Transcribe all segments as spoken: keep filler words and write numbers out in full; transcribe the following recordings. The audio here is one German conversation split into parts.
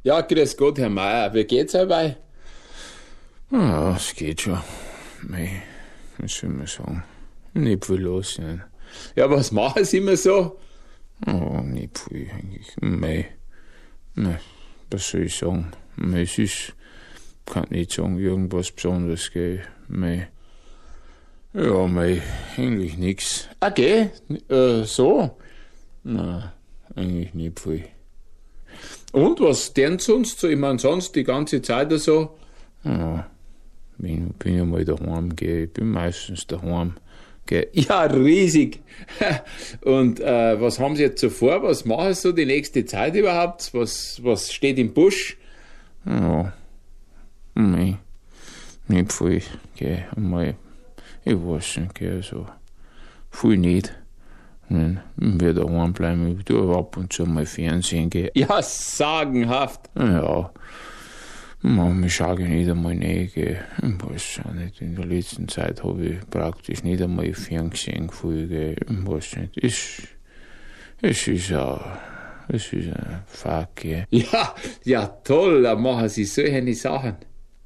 Ja, grüß Gott, Herr Meier. Wie geht's dabei? Ja, es geht schon. Mei, was soll man sagen? Nicht viel los sein. Ja, was machen Sie immer so? Oh, nicht viel eigentlich. Mei, mei, was soll ich sagen? Mei, es ist, kann nicht sagen, irgendwas Besonderes, gell. Mei, ja, mei, eigentlich nix. Okay, äh, so. Na, eigentlich nicht viel. Und was denn sonst so? Ich mein, sonst die ganze Zeit oder so? Ja, bin, bin ja mal daheim, gell. Ich bin meistens daheim, gell. Ja, riesig. Und äh, was haben Sie jetzt so vor? Was machen Sie so die nächste Zeit überhaupt? Was, was steht im Busch? Ja, mei, nicht viel, gell. Mal, ich weiß nicht, gell, so viel nicht. Nein, ich werde daheim bleiben, ich tue ab und zu mal Fernsehen, gell. Ja, sagenhaft. Ja, manchmal schaue ich nicht einmal rein, gell. Ich weiß auch nicht, in der letzten Zeit habe ich praktisch nicht einmal Fernsehen gefühlt, gell. Ich weiß nicht, es, es ist ja, es ist ein Fakt, gell. Ja, ja, toll, da machen Sie solche Sachen.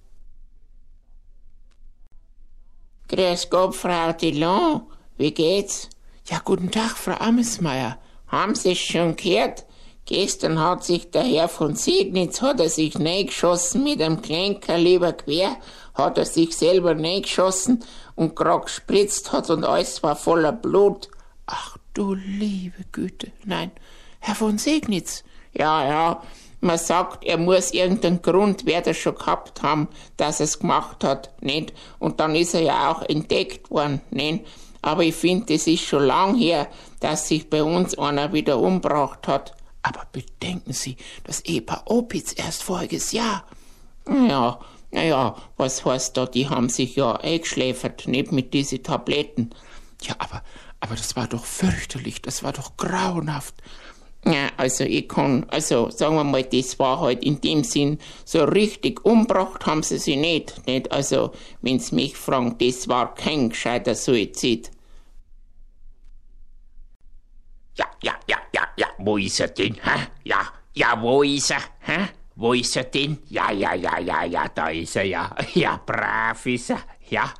Grüß Gott, Frau Dillon. Wie geht's? Ja, guten Tag, Frau Amesmeier. Haben Sie es schon gehört? Gestern hat sich der Herr von Siegnitz, hat er sich reingeschossen mit einem Kleinkaliber quer, hat er sich selber reingeschossen und grad gespritzt hat und alles war voller Blut. Ach du liebe Güte, nein, Herr von Siegnitz. Ja, ja, man sagt, er muss irgendeinen Grund, wer das schon gehabt haben, dass er es gemacht hat, nicht? Und dann ist er ja auch entdeckt worden, nicht? Aber ich finde, es ist schon lang her, dass sich bei uns einer wieder umgebracht hat. Aber bedenken Sie, das Ehepaar Opitz erst voriges Jahr. Ja, naja, was heißt da, die haben sich ja eingeschläfert, nicht mit diesen Tabletten. Ja, aber, aber das war doch fürchterlich, das war doch grauenhaft. Ja, also ich kann, also sagen wir mal, das war halt in dem Sinn, so richtig umgebracht haben sie sich nicht, nicht? Also, wenn sie mich fragen, das war kein gescheiter Suizid. Ja, ja, ja, ja, ja, wo ist er denn, hä? Ja, ja, wo ist er, hä? Wo ist er denn? Ja, ja, ja, ja, ja, da ist er ja. Ja, brav ist er, ja.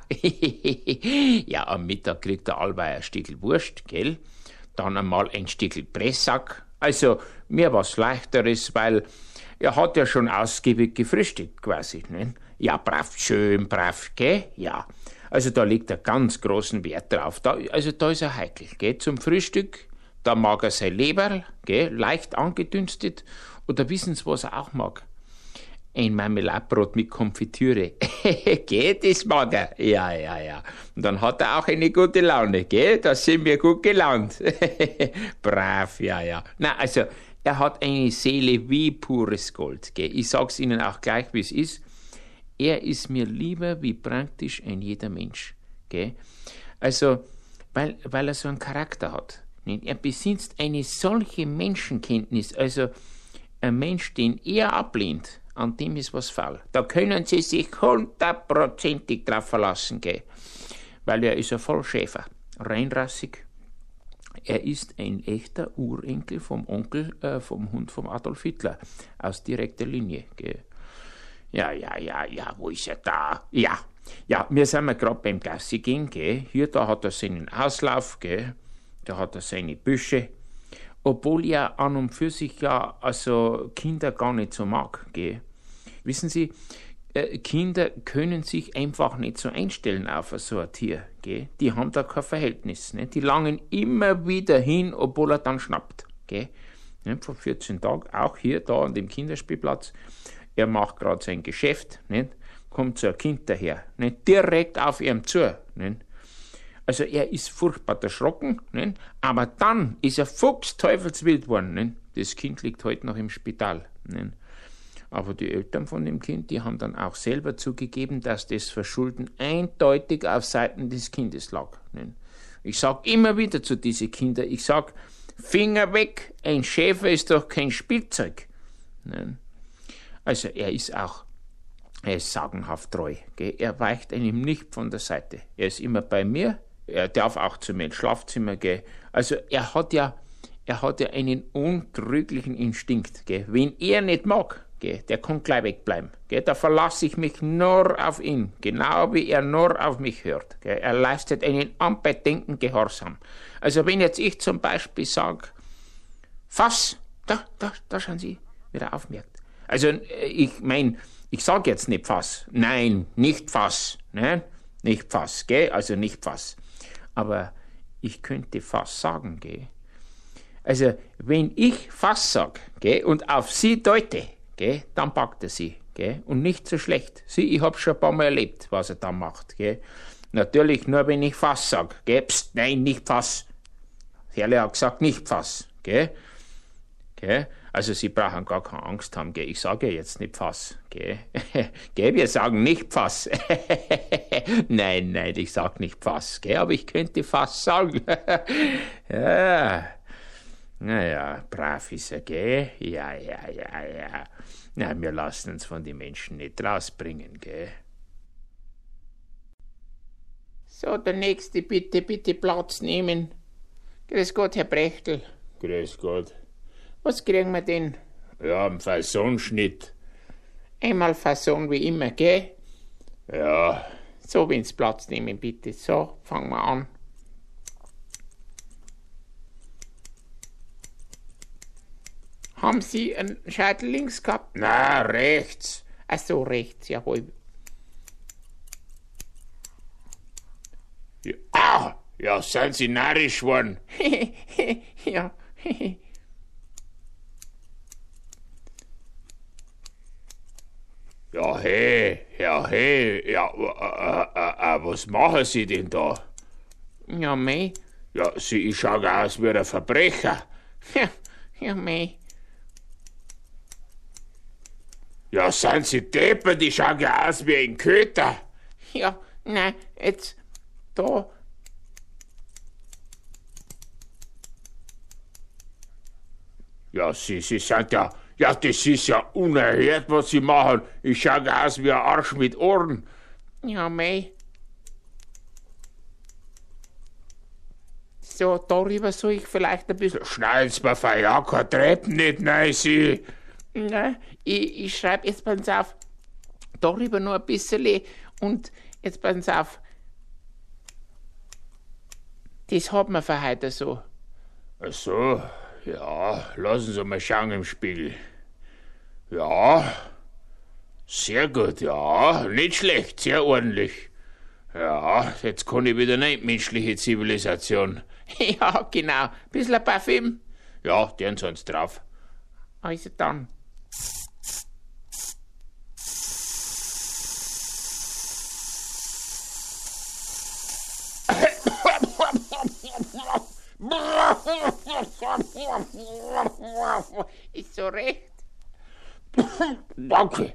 Ja, am Mittag kriegt er allweil ein Stückel Wurst, gell? Dann einmal ein Stückel Pressack. Also, mir was Leichteres, weil er hat ja schon ausgiebig gefrühstückt, quasi, ne? Ja, brav, schön brav, gell? Ja. Also, da legt er ganz großen Wert drauf. Da, also, da ist er heikel, gell? Zum Frühstück, da mag er sein Leberl, gell? Leicht angedünstet. Oder wissen Sie, was er auch mag? Ein Marmeladebrot mit Konfitüre. Geht, das mag er. Ja, ja, ja. Und dann hat er auch eine gute Laune, gell? Da sind wir gut gelaunt. Brav, ja, ja. Na, also, er hat eine Seele wie pures Gold, gell? Ich sag's Ihnen auch gleich, wie es ist. Er ist mir lieber wie praktisch ein jeder Mensch, gell? Also, weil, weil er so einen Charakter hat. Nicht? Er besitzt eine solche Menschenkenntnis, also ein Mensch, den er ablehnt, an dem ist was faul. Da können Sie sich hundertprozentig drauf verlassen, gell? Weil er ist ein Vollschäfer, reinrassig. Er ist ein echter Urenkel vom Onkel, äh, vom Hund vom Adolf Hitler, aus direkter Linie, gell? Ja, ja, ja, ja, wo ist er da? Ja, ja, wir sind ja gerade beim Gassi gehen, gell? Hier, da hat er seinen Auslauf, gell? Da hat er seine Büsche. Obwohl er an und für sich ja also Kinder gar nicht so mag, gell? Wissen Sie, äh, Kinder können sich einfach nicht so einstellen auf so ein Tier, gell? Die haben da kein Verhältnis, ne? Die langen immer wieder hin, obwohl er dann schnappt, gell? Ja, vor vierzehn Tagen, auch hier, da an dem Kinderspielplatz, er macht gerade sein Geschäft, nicht? Kommt so ein Kind daher, nicht? Direkt auf ihm zu, nicht? Also er ist furchtbar erschrocken, nicht? Aber dann ist er fuchsteufelswild geworden. Nicht? Das Kind liegt heute noch im Spital. Nicht? Aber die Eltern von dem Kind, die haben dann auch selber zugegeben, dass das Verschulden eindeutig auf Seiten des Kindes lag. Nicht? Ich sage immer wieder zu diesen Kindern, ich sage, Finger weg, ein Schäfer ist doch kein Spielzeug. Nicht? Also er ist auch, er ist sagenhaft treu. Gell? Er weicht einem nicht von der Seite. Er ist immer bei mir. Er darf auch zu mir ins Schlafzimmer gehen. Also er hat ja, er hat ja einen untrüglichen Instinkt. Gell? Wen er nicht mag, gell, der kann gleich wegbleiben. Gell, da verlasse ich mich nur auf ihn, genau wie er nur auf mich hört. Gell. Er leistet einen unbedingten Gehorsam. Also wenn jetzt ich zum Beispiel sage, Fass, da, da, da schauen Sie, wie er aufmerkt. Also ich meine, ich sage jetzt nicht Fass. Nein, nicht Fass. Ne? Nicht Fass, gell? Also nicht Fass. Aber ich könnte Fass sagen, gell? Also wenn ich Fass sage, gell, und auf Sie deute, gell, dann packt er Sie, gell? Und nicht so schlecht. Sie, ich habe schon ein paar Mal erlebt, was er da macht, gell? Natürlich nur, wenn ich Fass sage, gell? Psst, nein, nicht Fass. Herrle hat gesagt, nicht Fass, gell? Gell? Also Sie brauchen gar keine Angst haben, gell? Ich sage jetzt nicht Fass, gell? Gell? Wir sagen nicht Fass. Nein, nein, ich sag nicht Fass, gell? Aber ich könnte Fass sagen. Ja. Naja, brav ist er, gell? Ja, ja, ja, ja. Na, wir lassen uns von den Menschen nicht rausbringen, gell? So, der Nächste, bitte, bitte Platz nehmen. Grüß Gott, Herr Brechtel. Grüß Gott. Was kriegen wir denn? Ja, einen Fassonschnitt. Einmal Fasson wie immer, gell? Ja. So, wenn's Platz nehmen, bitte. So, fangen wir an. Haben Sie einen Scheitel links gehabt? Na, rechts. Ach so, rechts, jawohl. Ja, ah, ja, sind Sie narrisch geworden? Ja. Ja, hey, ja, hey, ja, äh, äh, äh, was machen Sie denn da? Ja, mei. Ja, Sie schauen aus wie ein Verbrecher. Ja, ja, mei. Ja, sind Sie deppert, die schauen ja aus wie ein Köter. Ja, nein, jetzt, da. Ja, Sie, Sie sind ja, ja, das ist ja unerhört, was Sie machen. Ich schaue aus wie ein Arsch mit Ohren. Ja, mei. So, darüber soll ich vielleicht ein bisschen... Schneiden Sie mir für ja keine Treppen nicht rein, Sie. Nein, ich, ich schreibe jetzt, pass auf, darüber nur ein bisschen und jetzt pass auf. Das hat man für heute so. Ach so, ja, lassen Sie mal schauen im Spiegel. Ja, sehr gut, ja, nicht schlecht, sehr ordentlich. Ja, jetzt kann ich wieder nicht menschliche Zivilisation. Ja, genau, ein bisschen Parfüm. Ja, den sonst drauf. Also dann. Ist so recht. Danke.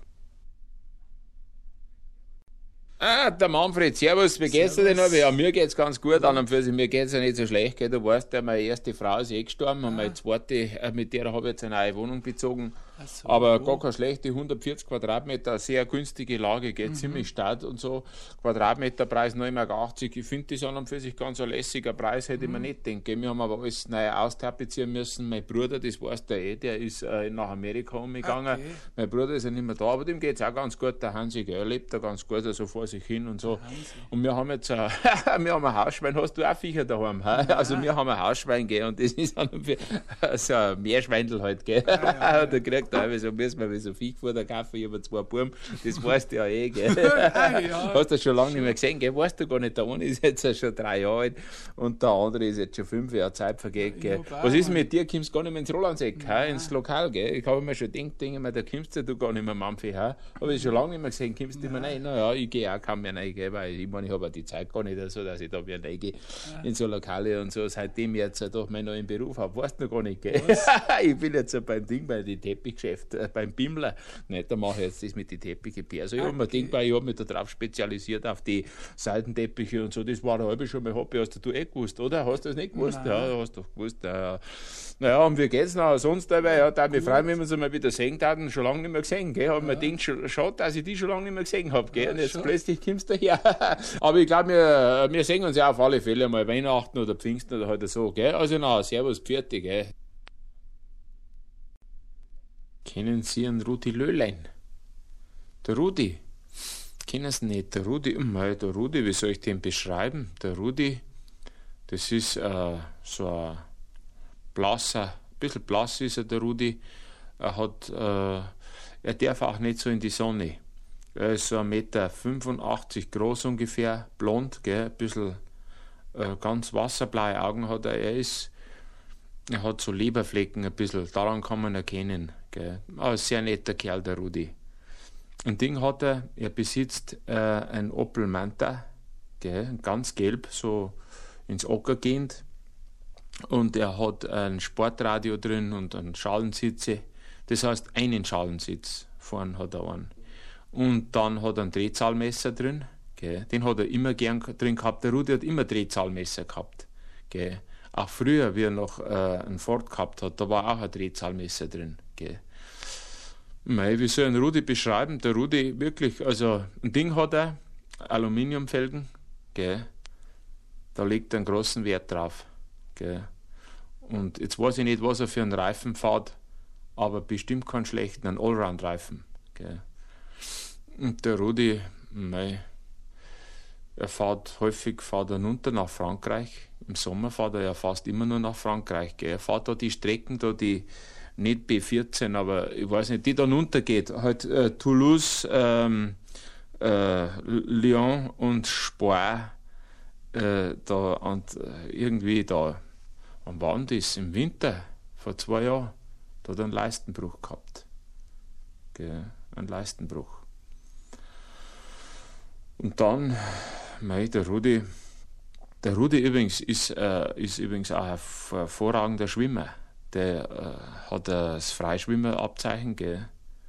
Ah, der Manfred, servus, wie geht's dir denn noch? Ja, mir geht's ganz gut an und für sich, mir geht's ja nicht so schlecht, gell? Du weißt ja, meine erste Frau ist eh gestorben und meine zweite, äh, mit der habe ich jetzt eine neue Wohnung bezogen. So, aber oh. gar keine schlechte, hundertvierzig Quadratmeter, sehr günstige Lage, geht mhm. ziemlich Stadt und so. Quadratmeterpreis neun Mark achtzig. Ich finde das an und für sich ganz ein lässiger Preis, hätte mhm. ich mir nicht gedacht. Wir haben aber alles neu austapezieren müssen. Mein Bruder, das weißt du eh, der ist äh, nach Amerika umgegangen. Okay. Mein Bruder ist ja nicht mehr da, aber dem geht's auch ganz gut. Der Hansi, gell, lebt da ganz gut, also vor sich hin und so. Und wir haben jetzt äh, wir haben ein Hausschwein. Hast du auch Viecher daheim? Ja. Also wir haben ein Hausschwein, gell, und das ist an und für so ein Meerschweindel halt, gell. Ja, ja, ja. Da kriegt er so müssen wir so Viechfutter kaufen, ich habe zwei Buben, das weißt du ja eh, gell. Ah, ja. Hast du schon lange nicht mehr gesehen, gell, weißt du gar nicht, der eine ist jetzt schon drei Jahre alt und der andere ist jetzt schon fünf Jahre Zeit vergeht, gell. Ja, was ist mit dir, kommst du gar nicht mehr ins Rolandseck, ja. ins Lokal, gell, ich habe mir schon gedacht, denke, da kommst du gar nicht mehr, Mampfi, habe ich schon lange nicht mehr gesehen, kommst du immer rein, naja, ich gehe auch kaum mehr rein, gell, weil ich meine, ich habe auch die Zeit gar nicht so, dass ich da wieder reingehe ja. in so Lokale und so, seitdem ich jetzt doch meinen neuen Beruf habe, weißt du noch gar nicht, gell. Ich bin jetzt so beim Ding, bei den Teppichgeschäft, äh, beim Bimmler, nicht, da mache ich jetzt das mit den Teppichen. Also ich okay. habe mir gedacht, ich habe mich da drauf spezialisiert auf die Seitenteppiche und so, das war da halb schon mal Hobby, hast du eh gewusst, oder? Hast du das nicht gewusst? Nein. Ja, hast du doch gewusst. Ja. Naja, und wie geht's noch sonst dabei? Ja, da mich freuen, wenn wir uns mal wieder sehen taten, schon lange nicht mehr gesehen, gell? Hab ja. mir gedacht, schade, dass ich die schon lange nicht mehr gesehen habe, gell? Ja, und jetzt schon. Plötzlich kommst du her. Aber ich glaube, wir, wir sehen uns ja auf alle Fälle mal Weihnachten oder Pfingsten oder halt so, gell? Also na, servus, Pfiati, gell? Kennen Sie einen Rudi Löhlein? Der Rudi? Kennen Sie nicht? Der Rudi? Mei, der Rudi, wie soll ich den beschreiben? Der Rudi, das ist äh, so ein blasser, ein bisschen blass ist er, der Rudi. Er hat, äh, er darf auch nicht so in die Sonne. Er ist so ein Meter fünfundachtzig groß ungefähr, blond, gell, ein bisschen äh, ganz wasserblaue Augen hat er. Er ist, er hat so Leberflecken ein bisschen, daran kann man erkennen, gell. Aber ein sehr netter Kerl, der Rudi. Ein Ding hat er, er besitzt äh, ein Opel Manta, gell, ganz gelb, so ins Ocker gehend. Und er hat ein Sportradio drin und einen Schalensitze. Das heißt, einen Schalensitz. Vorne hat er einen. Und dann hat er ein Drehzahlmesser drin. Gell. Den hat er immer gern drin gehabt. Der Rudi hat immer Drehzahlmesser gehabt. Gell. Auch früher, wie er noch äh, einen Ford gehabt hat, da war auch ein Drehzahlmesser drin. Gell. Mei, wie soll ich einen Rudi beschreiben? Der Rudi wirklich, also ein Ding hat er, Aluminiumfelgen. Gell. Da liegt er einen großen Wert drauf. Gell. Und jetzt weiß ich nicht, was er für einen Reifen fährt, aber bestimmt keinen schlechten, einen Allround-Reifen. Gell. Und der Rudi, mei, er fährt häufig fährt er runter nach Frankreich. Im Sommer fährt er ja fast immer nur nach Frankreich. Gell. Er fährt da die Strecken, da die, nicht B vierzehn, aber ich weiß nicht, die dann runtergeht. Halt äh, Toulouse, ähm, äh, Lyon und Spoir, äh, da und äh, irgendwie da. Wann war denn das? Im Winter, vor zwei Jahren, da hat er einen Leistenbruch gehabt. Gell, einen Leistenbruch. Und dann, mei, der Rudi, der Rudi übrigens ist, äh, ist übrigens auch ein hervorragender Schwimmer. Der äh, hat das Freischwimmerabzeichen, gell.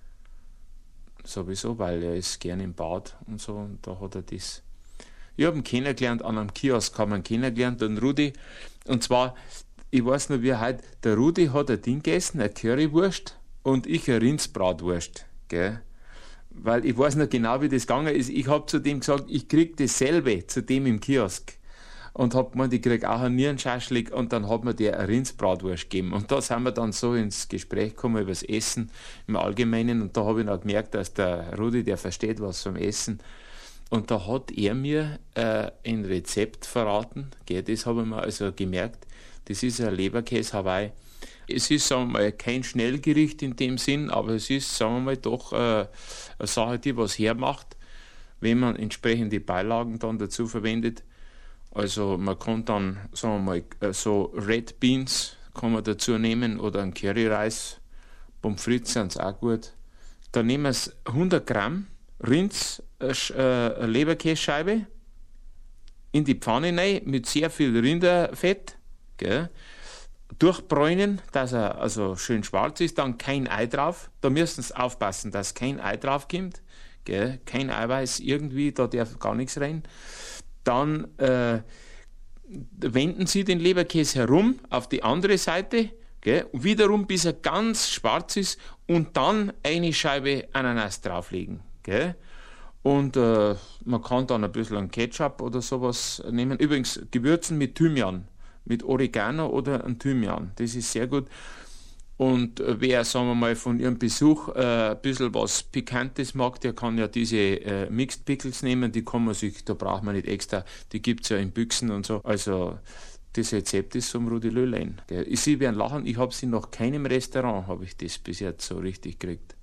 Sowieso, weil er ist gern im Bad und so, und da hat er das. Ich habe ihn kennengelernt, an einem Kiosk haben wir ihn kennengelernt, den Rudi. Und zwar, ich weiß noch wie heute, der Rudi hat ein Ding gegessen, eine Currywurst und ich eine Rindsbratwurst, gell. Weil ich weiß noch genau, wie das gegangen ist. Ich habe zu dem gesagt, ich krieg dasselbe zu dem im Kiosk. Und hab gemeint, ich krieg auch einen Nierenschaschlik, und dann hat mir der eine Rindsbratwurst gegeben. Und da sind wir dann so ins Gespräch gekommen über das Essen im Allgemeinen, und da habe ich dann gemerkt, dass der Rudi, der versteht was vom Essen. Und da hat er mir äh, ein Rezept verraten, gell, das habe ich mir also gemerkt, das ist ein Leberkäse Hawaii. Es ist, sagen wir mal, kein Schnellgericht in dem Sinn, aber es ist, sagen wir mal, doch äh, eine Sache, die was hermacht, wenn man entsprechende Beilagen dann dazu verwendet. Also man kann dann, sagen wir mal, so Red Beans kann man dazu nehmen oder ein Curryreis, Pommes frites sind auch gut. Dann nehmen wir hundert Gramm Rinds, äh, Leberkässcheibe in die Pfanne rein mit sehr viel Rinderfett, gell? Durchbräunen, dass er also schön schwarz ist, dann kein Ei drauf. Da müssen Sie aufpassen, dass kein Ei drauf kommt, gell? Kein Eiweiß irgendwie, da darf gar nichts rein. Dann äh, wenden Sie den Leberkäse herum auf die andere Seite, gell? Wiederum bis er ganz schwarz ist, und dann eine Scheibe Ananas drauflegen, gell? Und äh, man kann dann ein bisschen Ketchup oder sowas nehmen. Übrigens gewürzen mit Thymian, mit Oregano oder ein Thymian. Das ist sehr gut. Und äh, wer, sagen wir mal, von Ihrem Besuch äh, ein bisschen was Pikantes mag, der kann ja diese äh, Mixed Pickles nehmen. Die kann man sich, da braucht man nicht extra, die gibt's ja in Büchsen und so. Also das Rezept ist vom Rudi Löhlein. Gell. Sie werden lachen, ich habe sie noch keinem Restaurant, habe ich das bis jetzt so richtig gekriegt.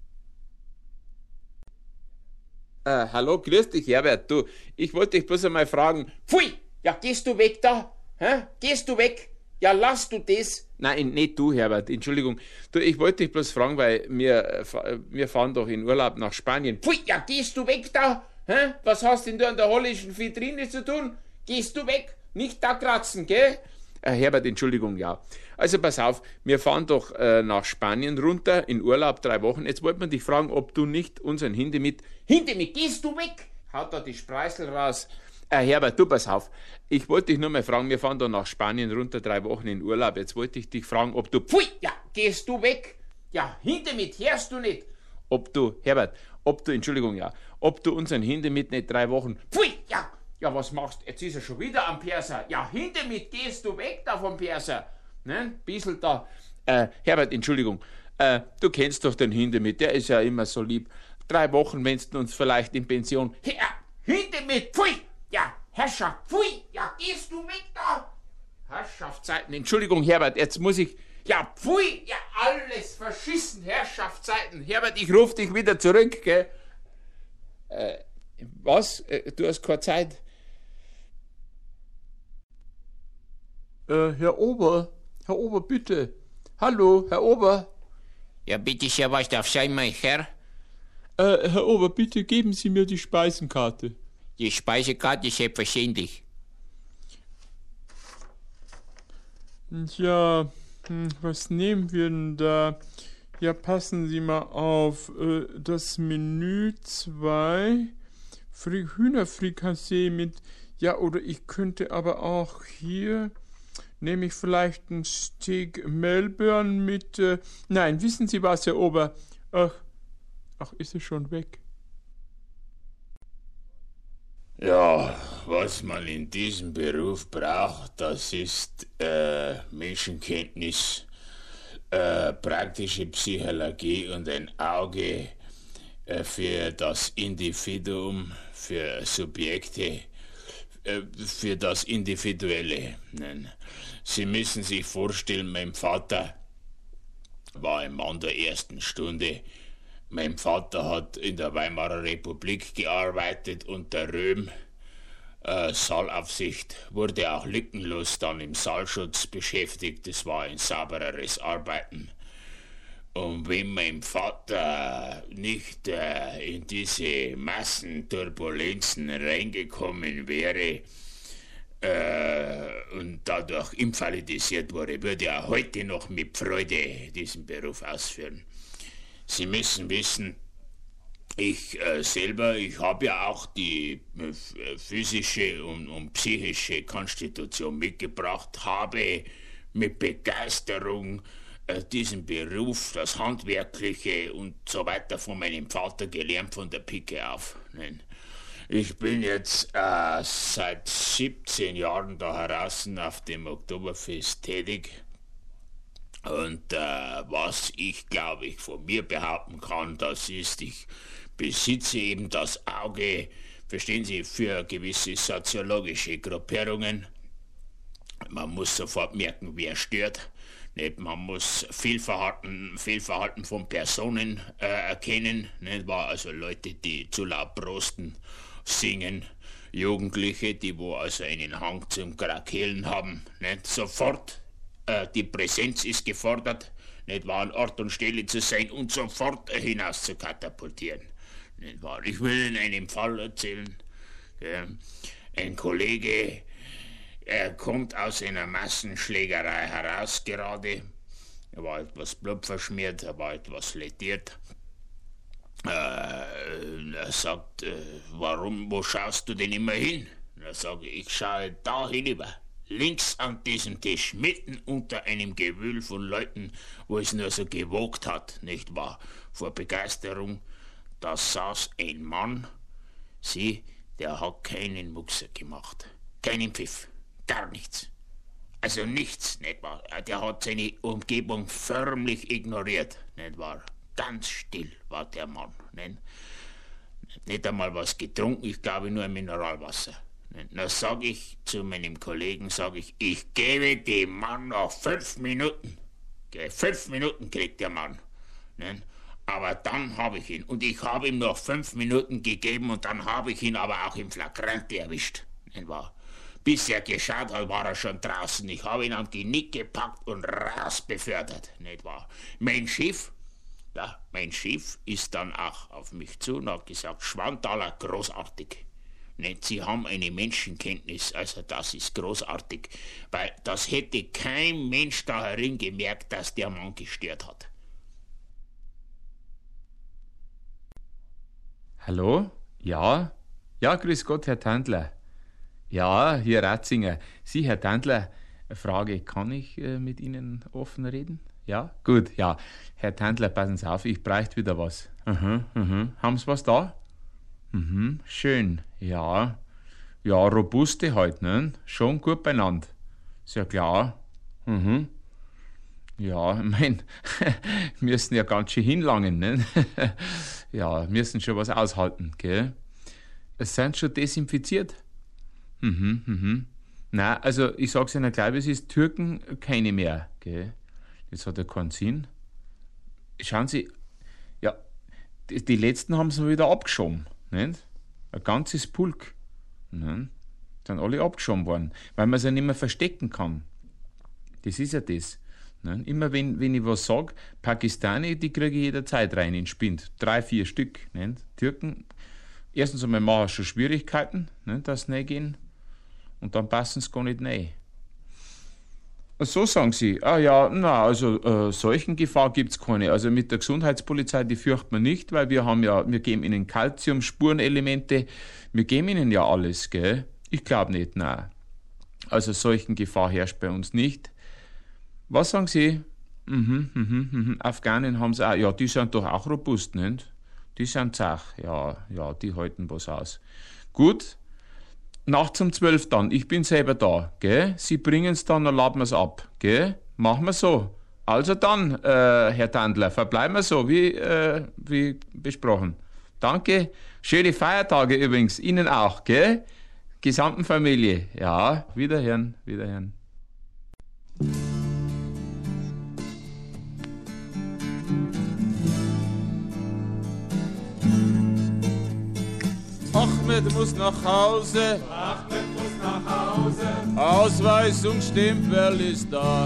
Äh, hallo, grüß dich, Herbert. Du, ich wollte dich bloß einmal fragen. Pfui! Ja, gehst du weg da? Hä? Gehst du weg? Ja, lass du das. Nein, nicht du, Herbert, Entschuldigung. Du, ich wollte dich bloß fragen, weil wir, wir fahren doch in Urlaub nach Spanien. Pfui! Ja, gehst du weg da? Hä? Was hast denn du an der holländischen Vitrine zu tun? Gehst du weg? Nicht da kratzen, gell? Äh, Herbert, Entschuldigung, ja. Also pass auf, wir fahren doch äh, nach Spanien runter in Urlaub, drei Wochen. Jetzt wollten wir dich fragen, ob du nicht unseren Hindemith... Hindemith, gehst du weg? Haut da die Spreißel raus. Äh, Herbert, du pass auf. Ich wollte dich nur mal fragen, wir fahren doch nach Spanien runter, drei Wochen in Urlaub. Jetzt wollte ich dich fragen, ob du... Pfui, ja, gehst du weg? Ja, Hindemith, hörst du nicht? Ob du, Herbert, ob du, Entschuldigung, ja, ob du unseren Hindemith nicht drei Wochen... Pfui, ja, ja, was machst du? Jetzt ist er schon wieder am Perser. Ja, Hindemith, gehst du weg da vom Perser. Ne? Bissl da. Äh, Herbert, Entschuldigung. Äh, du kennst doch den Hindemith, der ist ja immer so lieb. Drei Wochen, wenn's uns vielleicht in Pension... Ja, Hindemith, pfui! Ja, Herrschaft, pfui! Ja, gehst du weg da? Herrschaftszeiten, Entschuldigung, Herbert, jetzt muss ich... Ja, pfui! Ja, Alles verschissen, Herrschaftszeiten. Herbert, ich ruf dich wieder zurück, gell? Äh, was? Äh, du hast keine Zeit? Äh, Herr Ober, Herr Ober, bitte. Hallo, Herr Ober. Ja, bitte sehr, was darf sein, mein Herr? Äh, Herr Ober, bitte geben Sie mir die Speisenkarte. Die Speisekarte, selbstverständlich. Ja, was nehmen wir denn da? Ja, passen Sie mal auf. Äh, das Menü zwei. Fri- Hühnerfrikassee mit... Ja, oder ich könnte aber auch hier... Nehme ich vielleicht ein Steak Melbourne mit... Äh, nein, wissen Sie was, Herr Ober? Ach, ach, ist es schon weg? Ja, was man in diesem Beruf braucht, das ist äh, Menschenkenntnis, äh, praktische Psychologie und ein Auge äh, für das Individuum, für Subjekte, äh, für das Individuelle. Sie müssen sich vorstellen, mein Vater war ein Mann der ersten Stunde. Mein Vater hat in der Weimarer Republik gearbeitet unter Röhm. Äh, Saalaufsicht, wurde auch lückenlos dann im Saalschutz beschäftigt. Das war ein saubereres Arbeiten. Und wenn mein Vater nicht äh, in diese Massenturbulenzen reingekommen wäre äh, und dadurch invalidisiert wurde, würde er heute noch mit Freude diesen Beruf ausführen. Sie müssen wissen, ich äh, selber, ich habe ja auch die äh, physische und, und psychische Konstitution mitgebracht, habe mit Begeisterung äh, diesen Beruf, das Handwerkliche und so weiter von meinem Vater gelernt, von der Pike auf. Ich bin jetzt äh, seit siebzehn Jahren da draußen auf dem Oktoberfest tätig. Und äh, was ich, glaube ich, von mir behaupten kann, das ist, ich besitze eben das Auge, verstehen Sie, für gewisse soziologische Gruppierungen. Man muss sofort merken, wer stört. Nicht? Man muss Fehlverhalten, Fehlverhalten von Personen äh, erkennen. Nicht wahr? Also Leute, die zu laut prosten, singen, Jugendliche, die wo also einen Hang zum Krakehlen haben. Nicht? Sofort. Die Präsenz ist gefordert, nicht wahr, an Ort und Stelle zu sein und sofort hinaus zu katapultieren. Nicht wahr? Ich will Ihnen einen Fall erzählen. Ein Kollege, er kommt aus einer Massenschlägerei heraus gerade. Er war etwas blutverschmiert, er war etwas lediert. Äh, er sagt, äh, warum, wo schaust du denn immer hin? Er sagt, ich schaue da hinüber. Links an diesem Tisch, mitten unter einem Gewühl von Leuten, wo es nur so gewogt hat, nicht wahr? Vor Begeisterung, da saß ein Mann, sieh, der hat keinen Muckser gemacht, keinen Pfiff, gar nichts. Also nichts, nicht wahr? Der hat seine Umgebung förmlich ignoriert, nicht wahr? Ganz still war der Mann, nicht? Nicht einmal was getrunken, ich glaube nur ein Mineralwasser. Na, sag ich zu meinem Kollegen, sag ich, ich gebe dem Mann noch fünf Minuten. Okay, fünf Minuten kriegt der Mann. Ne? Aber dann habe ich ihn. Und ich habe ihm noch fünf Minuten gegeben und dann habe ich ihn aber auch im Flagranti erwischt. Ne? Bis er geschaut hat, war er schon draußen. Ich habe ihn am Genick gepackt und raus befördert. Nicht wahr? Mein Schiff, ja, mein Schiff ist dann auch auf mich zu und hat gesagt, Schwanthaler, großartig. Sie haben eine Menschenkenntnis, also das ist großartig, weil das hätte kein Mensch da herin gemerkt, dass der Mann gestört hat. Hallo? Ja? Ja, grüß Gott, Herr Tandler. Ja, hier Ratzinger. Sie, Herr Tandler, Frage, kann ich äh, mit Ihnen offen reden? Ja? Gut, ja. Herr Tandler, passen Sie auf, ich bräuchte wieder was. Mhm, mhm. Haben Sie was da? Mhm, schön, ja. Ja, robuste halt, ne? Schon gut beieinander. Ist ja klar. Mhm. Ja, ich mein, müssen ja ganz schön hinlangen, ne? Ja, müssen schon was aushalten, gell? Es sind schon desinfiziert. Mhm, mhm. Nein, also ich sag's Ihnen gleich, es ist Türken keine mehr, gell? Das hat ja keinen Sinn. Schauen Sie, ja, die, die letzten haben sie wieder abgeschoben, nicht? Ein ganzes Pulk, ne? Sind alle abgeschoben worden, weil man es ja nicht mehr verstecken kann. Das ist ja das. Ne? Immer wenn, wenn ich was sage, Pakistani, die kriege ich jederzeit rein in Spind. Drei, vier Stück. Ne? Türken, erstens einmal machen schon Schwierigkeiten, ne, dass sie reingehen. Und dann passen sie gar nicht rein. So sagen sie, ah ja, na, also äh, Seuchengefahr gibt's keine. Also mit der Gesundheitspolizei, die fürchten wir nicht, weil wir haben ja, wir geben ihnen Calcium, Spurenelemente, wir geben ihnen ja alles, gell? Ich glaube nicht, nein. Also Seuchengefahr herrscht bei uns nicht. Was sagen Sie? Mhm, mhm, mhm. Afghanen haben sie auch, ja, die sind doch auch robust, nicht? Die sind zach, ja, ja, die halten was aus. Gut. Nachts um zwölf dann, ich bin selber da, gell? Sie bringen's dann, dann laden wir's ab, gell? Machen wir so. Also dann, äh, Herr Tandler, verbleiben wir so, wie, äh, wie besprochen. Danke. Schöne Feiertage übrigens, Ihnen auch, gell? Gesamten Familie. Ja, wiederhören, wiederhören. Ahmed muss nach Hause. Ahmed muss nach Hause. Ausweis und Stempel ist da.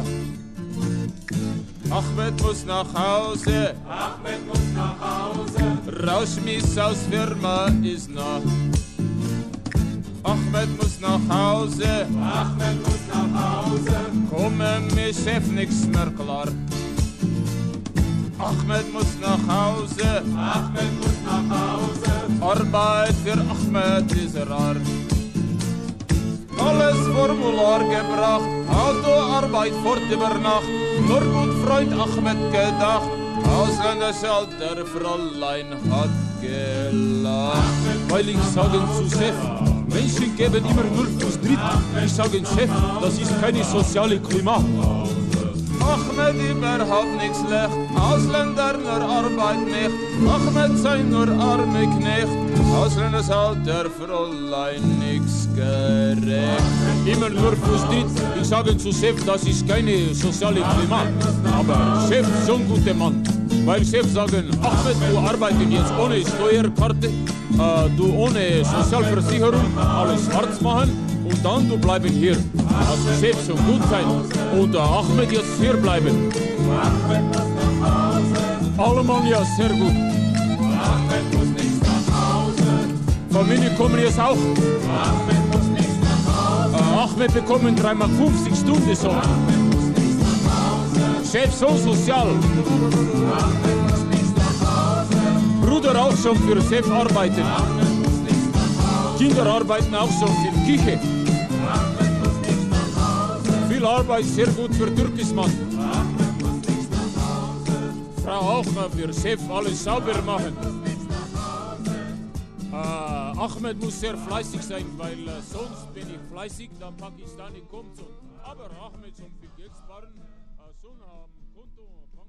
Ahmed muss nach Hause. Ahmed muss nach Hause. Rauschmiss aus Firma ist nah. Ahmed muss nach Hause. Ahmed muss nach Hause. Kommen mir Chef nix mehr klar. Ahmed muss nach Hause. Ahmed muss nach Hause. Arbeit für Ahmed ist rar. Alles Formular gebracht, Autoarbeit fort über Nacht. Nur gut Freund Ahmed gedacht, Ausländerschalt der Fräulein hat gelacht. Weil ich sagen zu Chef, Menschen geben immer nur fürs Dritt. Ich sage Chef, das ist keine soziale Klima. Ahmed überhaupt nichts schlecht, Ausländer nur Arbeit nicht. Ahmed sei nur arme Knecht, Ausländer zahlt der Fräulein nix gerecht. Immer nur fürs Dritt, ich sage zu Chef, das ist keine soziale Klima. Aber Chef ist so ein guter Mann, weil Chef sagen, Ahmed, du arbeiten jetzt ohne Steuerkarte, äh, du ohne Sozialversicherung, alles schwarz machen. Und dann du bleiben hier. Also Chef schon gut sein. Und der Ahmed jetzt hier bleiben. Allemann ja sehr gut. Ahmed muss nicht nach Hause. Familie kommen jetzt auch. Ahmed muss nicht nach Hause. Äh, Ahmed bekommen drei Mark fünfzig Stunden so. Ahmed muss nicht nach Hause. Chef so sozial. Ahmed muss nicht nach Hause. Bruder auch schon für Chef arbeiten. Ahmed muss nicht nach Hause. Kinder arbeiten auch schon für Küche. Ahmed muss nicht nach Hause. Viel Arbeit, sehr gut für Türkismann. Ahmed muss nicht nach Hause. Frau auch äh, für Chef alles sauber machen. Äh, Ahmed muss sehr fleißig sein, weil äh, sonst bin ich fleißig, der Pakistani kommt so. Aber Ahmed schon viel Geld sparen, äh, so am Konto, Bank.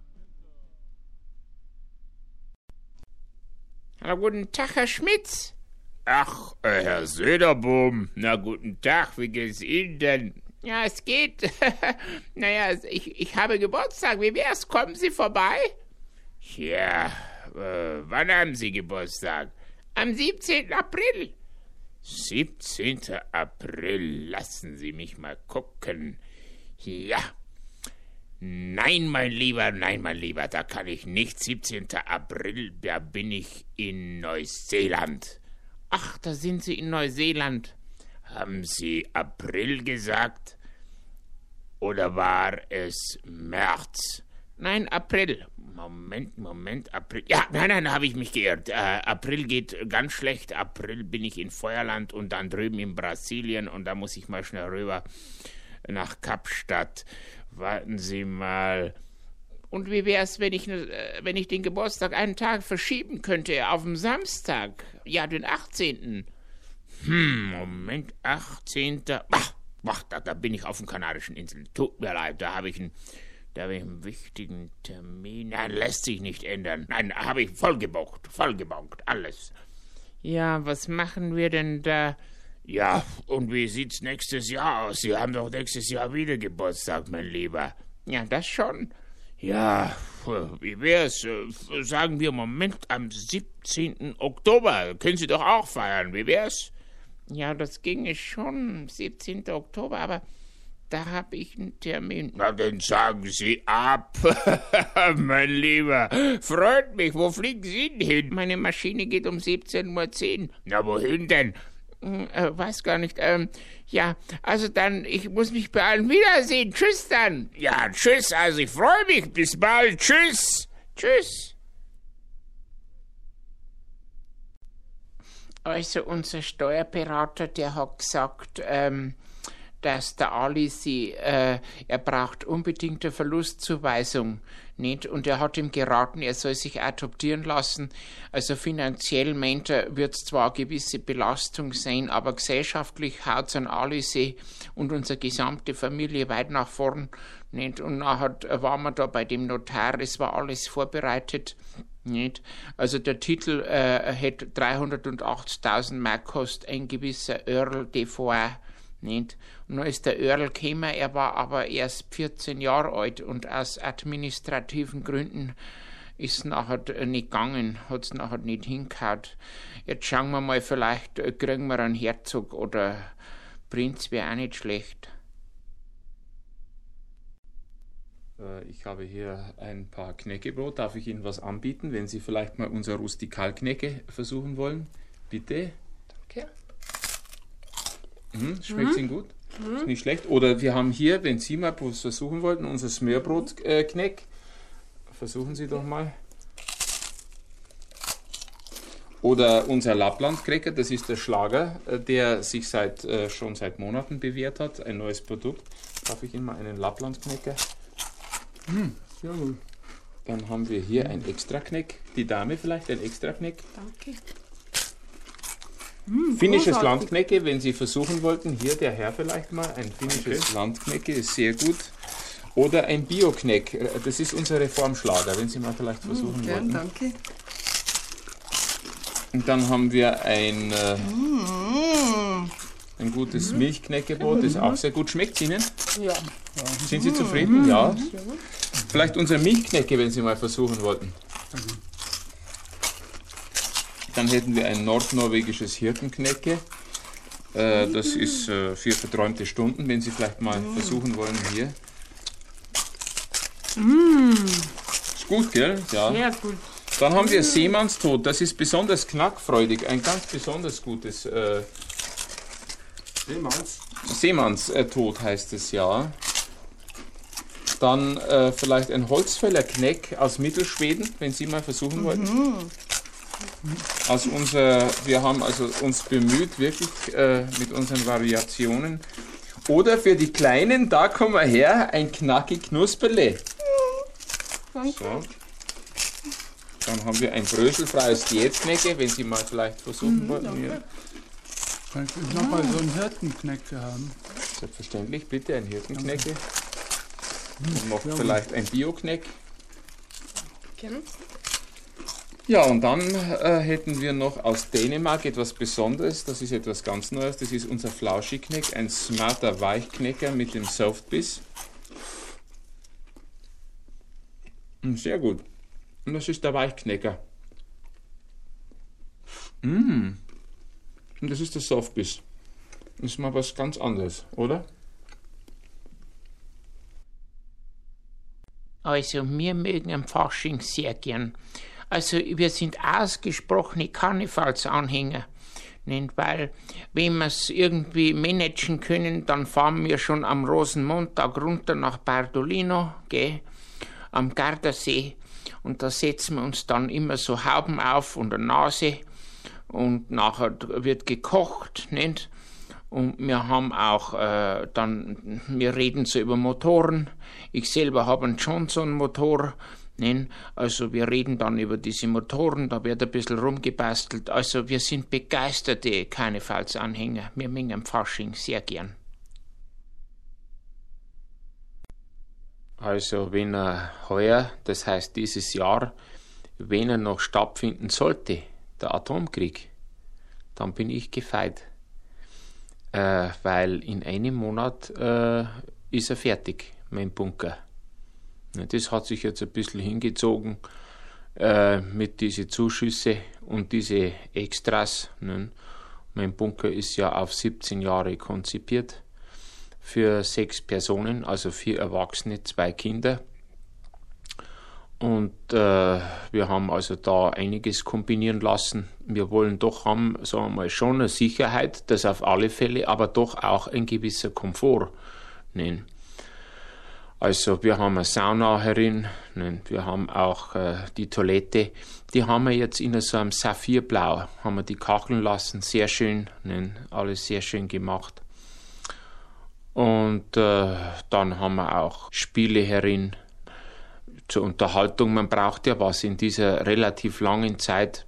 Hallo, guten Tag, Herr Schmitz. Ach, äh, Herr Söderbohm, na guten Tag, wie geht's Ihnen denn? Ja, es geht. Naja, ich, ich habe Geburtstag. Wie wär's? Kommen Sie vorbei? Ja, äh, wann haben Sie Geburtstag? Am siebzehnten April. siebzehnten April, lassen Sie mich mal gucken. Ja. Nein, mein Lieber, nein, mein Lieber, da kann ich nicht. siebzehnten April, da bin ich in Neuseeland. Ach, da sind Sie in Neuseeland. Haben Sie April gesagt? Oder war es März? Nein, April. Moment, Moment, April. Ja, nein, nein, da habe ich mich geirrt. Äh, April geht ganz schlecht. April bin ich in Feuerland und dann drüben in Brasilien und da muss ich mal schnell rüber nach Kapstadt. Warten Sie mal. Und wie wär's, wenn ich, wenn ich den Geburtstag einen Tag verschieben könnte, auf den Samstag? Ja, den achtzehnten Hm, Moment, achtzehnten Ach, ach da, da bin ich auf den Kanarischen Inseln. Tut mir leid, da habe ich einen Da habe ich einen wichtigen Termin. Nein, lässt sich nicht ändern. Nein, habe ich voll gebucht, voll gebucht, alles. Ja, was machen wir denn da? Ja, und wie sieht's nächstes Jahr aus? Sie haben doch nächstes Jahr wieder Geburtstag, mein Lieber. Ja, das schon. Ja, wie wär's? Äh, Sagen wir Moment am siebzehnten Oktober. Können Sie doch auch feiern, wie wär's? Ja, das ginge schon, siebzehnten Oktober, aber da habe ich einen Termin. Na, dann sagen Sie ab, mein Lieber. Freut mich, wo fliegen Sie denn hin? Meine Maschine geht um siebzehn Uhr zehn. Na, wohin denn? Hm, äh, weiß gar nicht. Ähm, ja, also dann, ich muss mich beeilen. Wiedersehen. Tschüss dann. Ja, tschüss, also ich freue mich. Bis bald. Tschüss. Tschüss. Also unser Steuerberater, der hat gesagt, ähm, dass der Ali sie, äh, er braucht unbedingt eine Verlustzuweisung, nicht? Und er hat ihm geraten, er soll sich adoptieren lassen. Also finanziell meint er, wird es zwar eine gewisse Belastung sein, aber gesellschaftlich haut es an Ali sie und unsere gesamte Familie weit nach vorn, nicht? Und nachher waren wir da bei dem Notar, es war alles vorbereitet. Nicht? Also der Titel äh, hätte dreihundertachtzigtausend Mark kostet, ein gewisser Earl de Foix. Nicht? Und dann ist der Earl gekommen, er war aber erst vierzehn Jahre alt und aus administrativen Gründen ist es nachher nicht gegangen, hat es nachher nicht hingehauen. Jetzt schauen wir mal, vielleicht kriegen wir einen Herzog oder Prinz, wäre auch nicht schlecht. Ich habe hier ein paar Knäckebrot. Darf ich Ihnen was anbieten, wenn Sie vielleicht mal unser Rustikalknäcke versuchen wollen? Bitte. Danke. Mhm, schmeckt es Ihnen gut? Mhm. Ist nicht schlecht. Oder wir haben hier, wenn Sie mal was versuchen wollten, unser Smörbrotkneck. Versuchen Sie doch mal. Oder unser Lapplandcracker, das ist der Schlager, der sich seit, äh, schon seit Monaten bewährt hat. Ein neues Produkt. Darf ich Ihnen mal einen Lapplandknecker? Mhm, sehr gut. Dann haben wir hier ein Extrakneck. Die Dame vielleicht, ein Extrakneck. Danke. Finnisches Landknecke, wenn Sie versuchen wollten, hier der Herr vielleicht mal, ein finnisches okay. Landknecke ist sehr gut. Oder ein Bio-Kneck, das ist unser Reformschlager, wenn Sie mal vielleicht versuchen mm, wollten. Danke. Und dann haben wir ein, äh, Mm. ein gutes mm. Milchknäckebrot, das auch sehr gut schmeckt Ihnen. Ja. Sind Sie zufrieden? Ja. Vielleicht unser Milchknecke, wenn Sie mal versuchen wollten. Dann hätten wir ein nordnorwegisches Hirtenknecke. Äh, das ist äh, für verträumte Stunden, wenn Sie vielleicht mal mm. versuchen wollen hier. Mm. Ist gut, gell? Ja. Sehr gut. Dann haben wir Seemannstod. Das ist besonders knackfreudig. Ein ganz besonders gutes äh, Seemanns. Seemannstod heißt es, ja. Dann äh, vielleicht ein Holzfällerkneck aus Mittelschweden, wenn Sie mal versuchen wollten. Mhm. Also unser, wir haben also uns bemüht, wirklich äh, mit unseren Variationen. Oder für die Kleinen, da kommen wir her, ein knackig Knusperle. So. Dann haben wir ein bröselfreies Diätknecke, wenn Sie mal vielleicht versuchen Mhm, wollten. Hier. Kann ich nochmal so einen Hirtenknecke haben? Selbstverständlich, bitte ein Hirtenknecke. Und noch vielleicht ein Bio-Kneck. Okay. Ja, und dann äh, hätten wir noch aus Dänemark etwas Besonderes. Das ist etwas ganz Neues. Das ist unser Flauschikneck, ein smarter Weichknecker mit dem Softbiss. Sehr gut. Und das ist der Weichknecker. Mm. Und das ist der Softbiss. Das ist mal was ganz anderes, oder? Also wir mögen am Fasching sehr gern. Also wir sind ausgesprochene Karnevalsanhänger. Nicht? Weil wenn wir es irgendwie managen können, dann fahren wir schon am Rosenmontag runter nach Bardolino, gell, am Gardasee. Und da setzen wir uns dann immer so Hauben auf und eine Nase. Und nachher wird gekocht, nicht? Und wir haben auch äh, dann, wir reden so über Motoren. Ich selber habe einen Johnson-Motor. Nicht? Also wir reden dann über diese Motoren, da wird ein bisschen rumgebastelt. Also wir sind begeisterte Karnevalsanhänger. Wir mögen am Fasching sehr gern. Also wenn er heuer, das heißt dieses Jahr, wenn er noch stattfinden sollte, der Atomkrieg, dann bin ich gefeit. Äh, weil in einem Monat äh, ist er fertig, mein Bunker. Ja, das hat sich jetzt ein bisschen hingezogen äh, mit diesen Zuschüsse und diese Extras. Ne? Mein Bunker ist ja auf siebzehn Jahre konzipiert für sechs Personen, also vier Erwachsene, zwei Kinder. Und äh, wir haben also da einiges kombinieren lassen. Wir wollen doch haben, sagen wir mal, schon eine Sicherheit, das auf alle Fälle, aber doch auch ein gewisser Komfort. Ne? Also wir haben eine Sauna herin, ne? Wir haben auch äh, die Toilette, die haben wir jetzt in so einem Saphirblau, haben wir die kacheln lassen, sehr schön, ne? Alles sehr schön gemacht. Und äh, dann haben wir auch Spiele herin zur Unterhaltung. Man braucht ja was in dieser relativ langen Zeit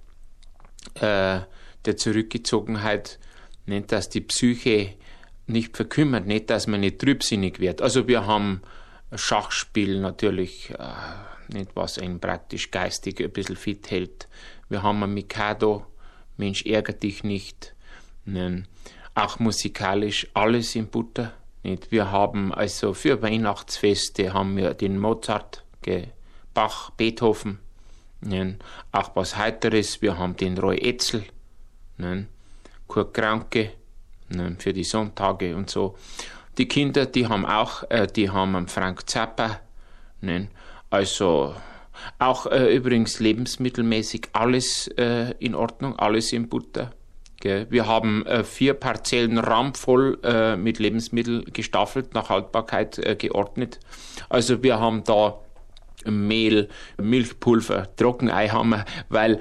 äh, der Zurückgezogenheit, nicht, dass die Psyche nicht verkümmert, nicht, dass man nicht trübsinnig wird. Also wir haben Schachspiel natürlich, äh, nicht, was einen praktisch geistig ein bisschen fit hält. Wir haben ein Mikado, Mensch, ärger dich nicht. Ne? Auch musikalisch alles in Butter. Nicht? Wir haben also für Weihnachtsfeste haben wir den Mozart, Bach, Beethoven, ne? Auch was Heiteres, wir haben den Roy Etzel, ne? Kurt Kranke, ne? Für die Sonntage und so. Die Kinder, die haben auch, äh, die haben einen Frank Zappa, ne? Also auch äh, übrigens lebensmittelmäßig alles äh, in Ordnung, alles in Butter. Gell? Wir haben äh, vier Parzellen rammvoll äh, mit Lebensmitteln gestaffelt, nach Haltbarkeit äh, geordnet. Also wir haben da Mehl, Milchpulver, Trockenei haben wir, weil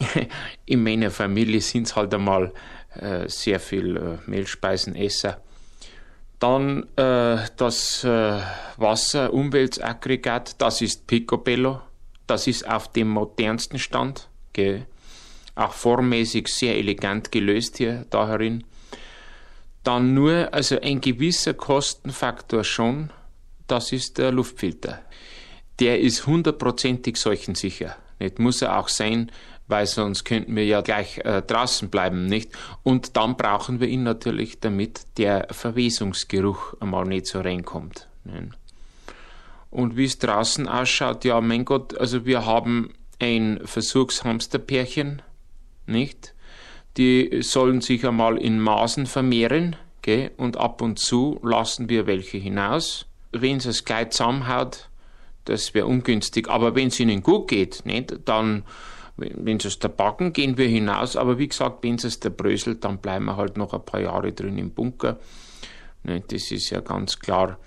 in meiner Familie sind es halt einmal äh, sehr viel äh, Mehlspeisenesser. Dann äh, das äh, Wasser, Umweltaggregat, das ist Picobello, das ist auf dem modernsten Stand, gell? Auch formmäßig sehr elegant gelöst hier da herin. Dann nur, also ein gewisser Kostenfaktor schon, das ist der Luftfilter. Der ist hundertprozentig seuchensicher. Nicht? Muss er auch sein, weil sonst könnten wir ja gleich äh, draußen bleiben, nicht? Und dann brauchen wir ihn natürlich, damit der Verwesungsgeruch einmal nicht so reinkommt. Nicht? Und wie es draußen ausschaut, ja, mein Gott, also wir haben ein Versuchshamsterpärchen, nicht? Die sollen sich einmal in Maßen vermehren, gell? Und ab und zu lassen wir welche hinaus. Wenn es gleich zusammenhaut, das wäre ungünstig. Aber wenn es ihnen gut geht, nicht, dann, wenn sie es da backen, gehen wir hinaus. Aber wie gesagt, wenn es da bröselt, dann bleiben wir halt noch ein paar Jahre drin im Bunker. Nicht, das ist ja ganz klar.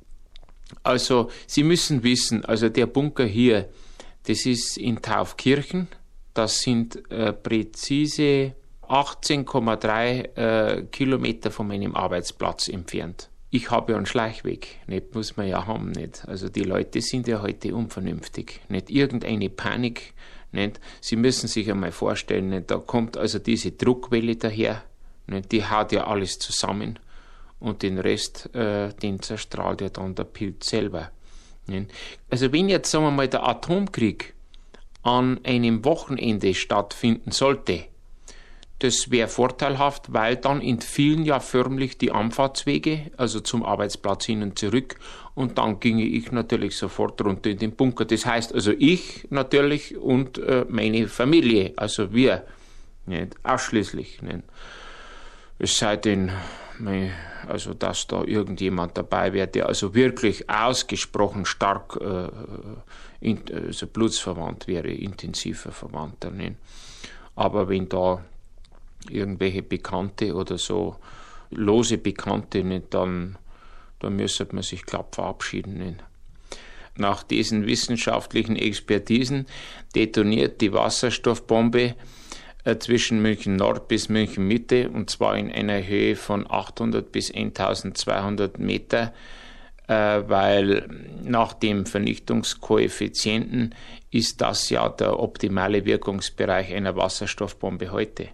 Also, Sie müssen wissen, also der Bunker hier, das ist in Taufkirchen. Das sind äh, präzise achtzehn Komma drei äh, Kilometer von meinem Arbeitsplatz entfernt. Ich habe ja einen Schleichweg, nicht, muss man ja haben, nicht. Also die Leute sind ja heute unvernünftig, nicht irgendeine Panik, nicht. Sie müssen sich einmal vorstellen, nicht, da kommt also diese Druckwelle daher, nicht, die haut ja alles zusammen und den Rest, äh, den zerstrahlt ja dann der Pilz selber. Nicht. Also wenn jetzt, sagen wir mal, der Atomkrieg an einem Wochenende stattfinden sollte, das wäre vorteilhaft, weil dann entfielen ja förmlich die Anfahrtswege, also zum Arbeitsplatz hin und zurück, und dann ginge ich natürlich sofort runter in den Bunker. Das heißt also ich natürlich und äh, meine Familie, also wir, nicht ausschließlich. Nicht. Es sei denn, also dass da irgendjemand dabei wäre, der also wirklich ausgesprochen stark äh, in, also blutsverwandt wäre, intensiver Verwandter. Nicht. Aber wenn da irgendwelche Bekannte oder so, lose Bekannte, nicht, dann, dann müsste man sich glatt verabschieden. Nicht. Nach diesen wissenschaftlichen Expertisen detoniert die Wasserstoffbombe äh, zwischen München Nord bis München Mitte, und zwar in einer Höhe von achthundert bis eintausendzweihundert Meter, äh, weil nach dem Vernichtungskoeffizienten ist das ja der optimale Wirkungsbereich einer Wasserstoffbombe heute.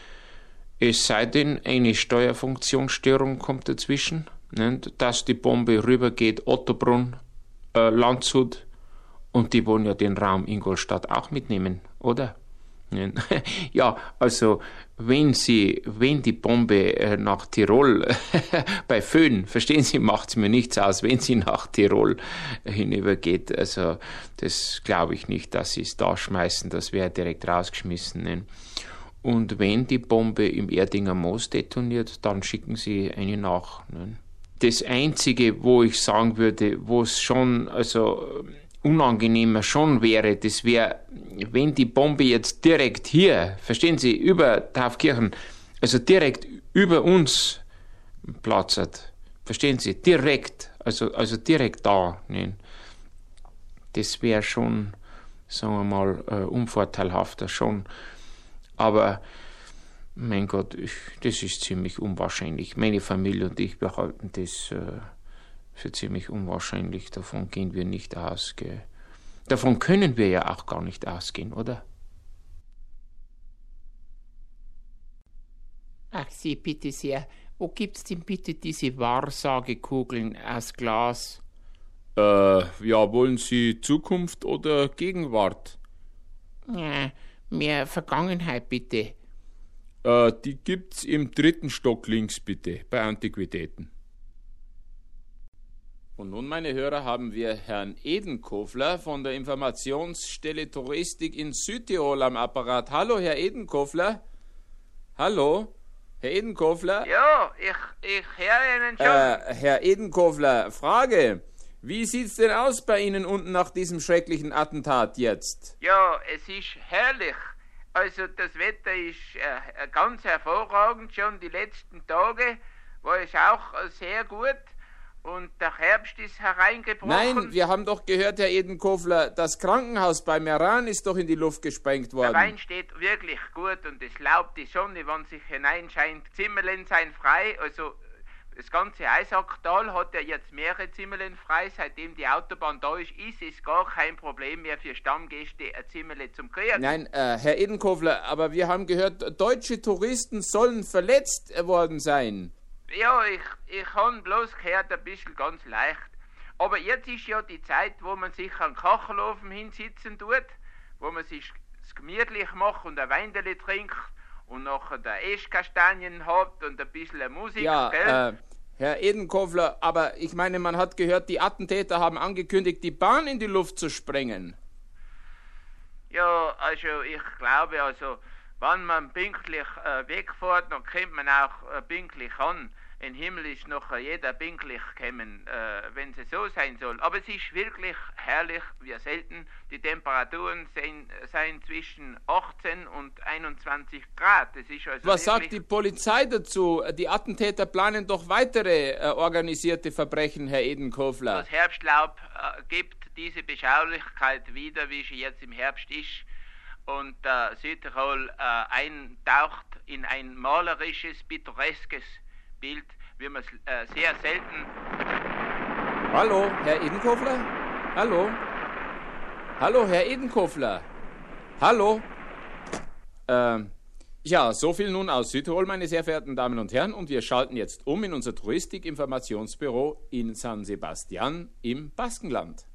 Es sei denn, eine Steuerfunktionsstörung kommt dazwischen, nicht, dass die Bombe rübergeht, Ottobrunn, äh, Landshut und die wollen ja den Raum Ingolstadt auch mitnehmen, oder? Ja, also wenn sie, wenn die Bombe äh, nach Tirol bei Föhn, verstehen Sie, macht es mir nichts aus, wenn sie nach Tirol hinübergeht. Also das glaube ich nicht, dass sie es da schmeißen, das wäre direkt rausgeschmissen. Ne? Und wenn die Bombe im Erdinger Moos detoniert, dann schicken sie eine nach. Ne? Das Einzige, wo ich sagen würde, wo es schon, also unangenehmer schon wäre, das wäre, wenn die Bombe jetzt direkt hier, verstehen Sie, über Taufkirchen, also direkt über uns platzert. Verstehen Sie, direkt, also, also direkt da. Ne? Das wäre schon, sagen wir mal, äh, unvorteilhafter schon. Aber, mein Gott, ich, das ist ziemlich unwahrscheinlich. Meine Familie und ich behalten das äh, für ziemlich unwahrscheinlich. Davon gehen wir nicht aus. Gell? Davon können wir ja auch gar nicht ausgehen, oder? Ach Sie, bitte sehr, wo gibt's denn bitte diese Wahrsagekugeln aus Glas? Äh, ja, wollen Sie Zukunft oder Gegenwart? Ja, mehr Vergangenheit bitte. Äh, die gibt's im dritten Stock links bitte, bei Antiquitäten. Und nun, meine Hörer, haben wir Herrn Edenkofler von der Informationsstelle Touristik in Südtirol am Apparat. Hallo, Herr Edenkofler. Hallo, Herr Edenkofler. Ja, ich, ich höre Ihnen schon. Äh, Herr Edenkofler, Frage. Wie sieht's denn aus bei Ihnen unten nach diesem schrecklichen Attentat jetzt? Ja, es ist herrlich. Also das Wetter ist äh, ganz hervorragend. Schon die letzten Tage war es auch äh, sehr gut. Und der Herbst ist hereingebrochen. Nein, wir haben doch gehört, Herr Edenkofler, das Krankenhaus bei Meran ist doch in die Luft gesprengt worden. Der Wein steht wirklich gut und es laubt die Sonne, wenn sich hineinscheint. Zimmerlen seien frei, also das ganze Eisacktal hat ja jetzt mehrere Zimmerlen frei. Seitdem die Autobahn da ist, ist es gar kein Problem mehr für Stammgäste, ein Zimmerle zum kriegen. Nein, äh, Herr Edenkofler, aber wir haben gehört, deutsche Touristen sollen verletzt worden sein. Ja, ich, ich habe bloß gehört, ein bisschen ganz leicht. Aber jetzt ist ja die Zeit, wo man sich an den Kachelofen hinsitzen tut, wo man sich gemütlich macht und ein Weindeli trinkt und nachher der Esskastanien hat und ein bisschen Musik. Ja, gell? äh, Herr Edenkofler, aber ich meine, man hat gehört, die Attentäter haben angekündigt, die Bahn in die Luft zu sprengen. Ja, also ich glaube, also wenn man pünktlich äh, wegfährt, dann kommt man auch äh, pünktlich an. Im Himmel ist noch jeder pünktlich gekommen, äh, wenn es so sein soll. Aber es ist wirklich herrlich, wie selten. Die Temperaturen sind, sind zwischen achtzehn und einundzwanzig Grad. Das ist also Was sagt wirklich- die Polizei dazu? Die Attentäter planen doch weitere äh, organisierte Verbrechen, Herr Edenkofler. Das Herbstlaub äh, gibt diese Beschaulichkeit wieder, wie sie jetzt im Herbst ist. Und äh, Südtirol äh, eintaucht in ein malerisches, pittoreskes Bild, wie man es äh, sehr selten... Hallo, Herr Edenkofler? Hallo? Hallo, Herr Edenkofler? Hallo? Ähm, ja, so viel nun aus Südtirol, meine sehr verehrten Damen und Herren. Und wir schalten jetzt um in unser Touristik-Informationsbüro in San Sebastian im Baskenland.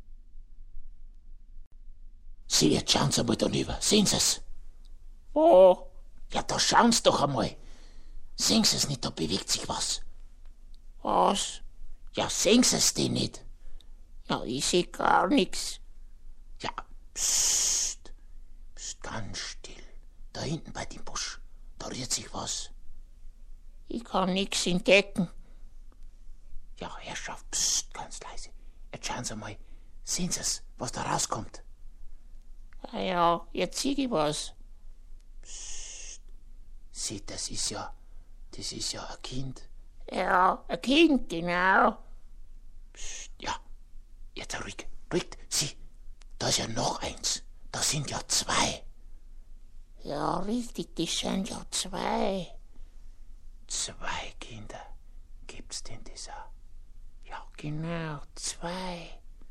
Sie, jetzt schauen Sie mal da rüber. Sehen Sie es? Oh. Ja, da schauen Sie doch einmal. Sehen Sie es nicht, da bewegt sich was. Was? Ja, sehen Sie es denn nicht? Ja, ich sehe gar nichts. Ja, psst. Psst, ganz still. Da hinten bei dem Busch, da rührt sich was. Ich kann nichts entdecken. Ja, Herrschaft, psst, ganz leise. Jetzt schauen Sie mal. Sehen Sie es, was da rauskommt? Ja, ja, jetzt sehe ich was. Psst. Seht, das ist ja, das ist ja ein Kind. Ja, ein Kind, genau. Psst, ja, jetzt ruhig, ruhig. Sieh, da ist ja noch eins. Da sind ja zwei. Ja, richtig, das sind ja zwei. Zwei Kinder. Gibt's denn das auch? Ja, genau, zwei.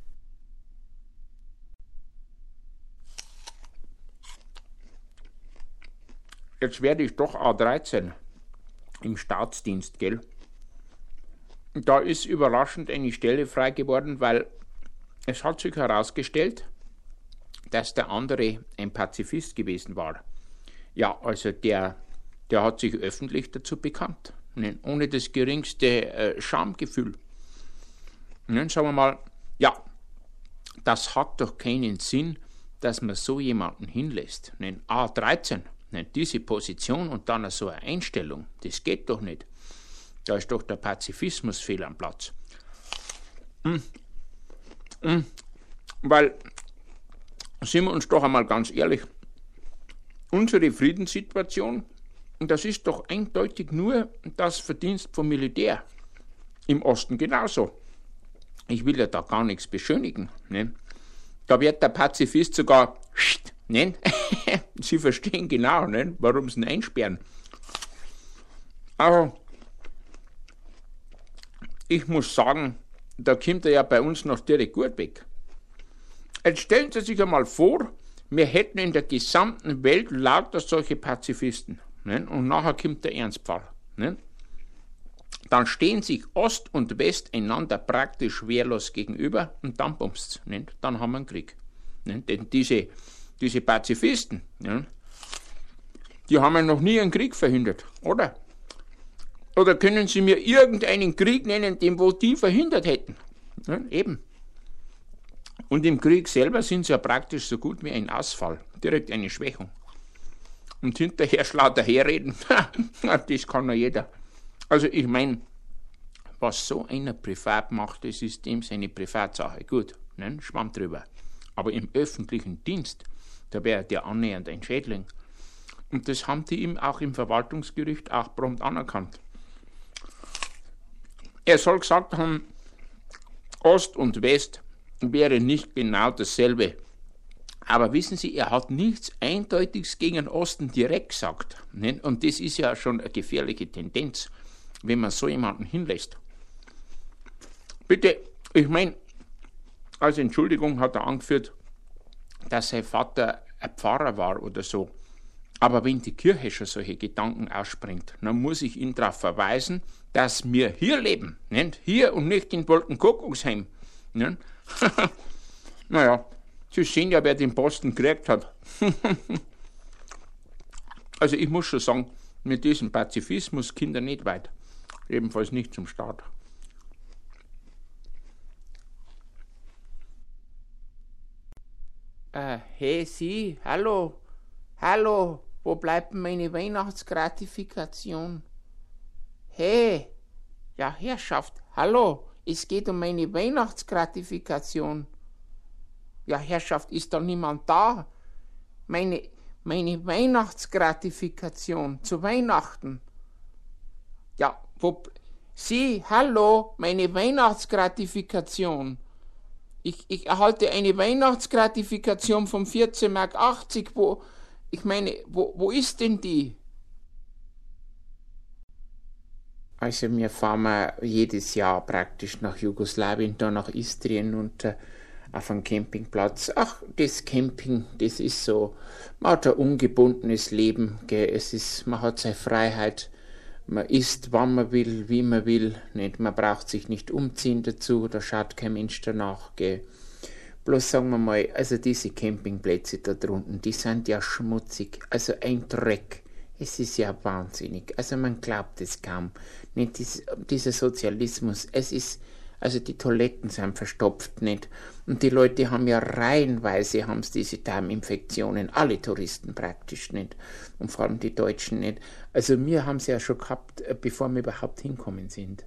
Jetzt werde ich doch A dreizehn im Staatsdienst, gell? Da ist überraschend eine Stelle frei geworden, weil es hat sich herausgestellt, dass der andere ein Pazifist gewesen war. Ja, also der, der hat sich öffentlich dazu bekannt, ne? Ohne das geringste äh, Schamgefühl. Ne? Sagen wir mal, ja, das hat doch keinen Sinn, dass man so jemanden hinlässt. Ne? A dreizehn, ne? Diese Position und dann so eine Einstellung, das geht doch nicht. Da ist doch der Pazifismus fehl am Platz. Mm. Mm. Weil, sind wir uns doch einmal ganz ehrlich, unsere Friedenssituation, das ist doch eindeutig nur das Verdienst vom Militär. Im Osten genauso. Ich will ja da gar nichts beschönigen. Ne? Da wird der Pazifist sogar nennen. Sie verstehen genau, ne? Warum sie ihn einsperren. Aber ich muss sagen, da kommt er ja bei uns noch direkt gut weg. Jetzt stellen Sie sich einmal vor, wir hätten in der gesamten Welt lauter solche Pazifisten. Ne? Und nachher kommt der Ernstfall. Ne? Dann stehen sich Ost und West einander praktisch wehrlos gegenüber und dann bummst's. Ne? Dann haben wir einen Krieg. Ne? Denn diese, diese Pazifisten, ne? Die haben ja noch nie einen Krieg verhindert, oder? Oder können Sie mir irgendeinen Krieg nennen, den wo die verhindert hätten? Ne? Eben. Und im Krieg selber sind sie ja praktisch so gut wie ein Ausfall, direkt eine Schwächung. Und hinterher schlau daherreden, das kann ja jeder. Also ich meine, was so einer privat macht, das ist dem seine Privatsache. Gut, ne? Schwamm drüber. Aber im öffentlichen Dienst, da wäre der annähernd ein Schädling. Und das haben die ihm auch im Verwaltungsgericht auch prompt anerkannt. Er soll gesagt haben, Ost und West wäre nicht genau dasselbe. Aber wissen Sie, er hat nichts Eindeutiges gegen den Osten direkt gesagt. Ne? Und das ist ja schon eine gefährliche Tendenz, wenn man so jemanden hinlässt. Bitte, ich meine, als Entschuldigung hat er angeführt, dass sein Vater ein Pfarrer war oder so. Aber wenn die Kirche schon solche Gedanken ausspringt, dann muss ich ihn darauf verweisen, dass wir hier leben. Nicht? Hier und nicht in Wolkenkuckucksheim. Ne? Naja, Sie sehen ja, wer den Posten gekriegt hat. Also ich muss schon sagen, mit diesem Pazifismus Kinder nicht weit. Ebenfalls nicht zum Staat. Äh, hey Sie, hallo, hallo, wo bleibt meine Weihnachtsgratifikation? Hey, ja Herrschaft, hallo, es geht um meine Weihnachtsgratifikation. Ja Herrschaft, ist da niemand da? Meine, meine Weihnachtsgratifikation zu Weihnachten. Ja, wo, Sie, hallo, meine Weihnachtsgratifikation. Ich, ich erhalte eine Weihnachtsgratifikation von vierzehn Mark achtzig, wo, ich meine, wo, wo ist denn die? Also wir fahren jedes Jahr praktisch nach Jugoslawien, da nach Istrien und äh, auf einem Campingplatz. Ach, das Camping, das ist so, man hat ein ungebundenes Leben, gell? Es ist, man hat seine Freiheit, man isst, wann man will, wie man will, nicht? Man braucht sich nicht umziehen dazu, da schaut kein Mensch danach, gell? Bloß sagen wir mal, also diese Campingplätze da drunten, die sind ja schmutzig, also ein Dreck. Es ist ja wahnsinnig, also man glaubt es kaum. Nicht dies, dieser Sozialismus, es ist, also die Toiletten sind verstopft, nicht? Und die Leute haben ja reihenweise haben's diese Darminfektionen, alle Touristen praktisch, nicht? Und vor allem die Deutschen nicht. Also wir haben es ja schon gehabt, bevor wir überhaupt hinkommen sind.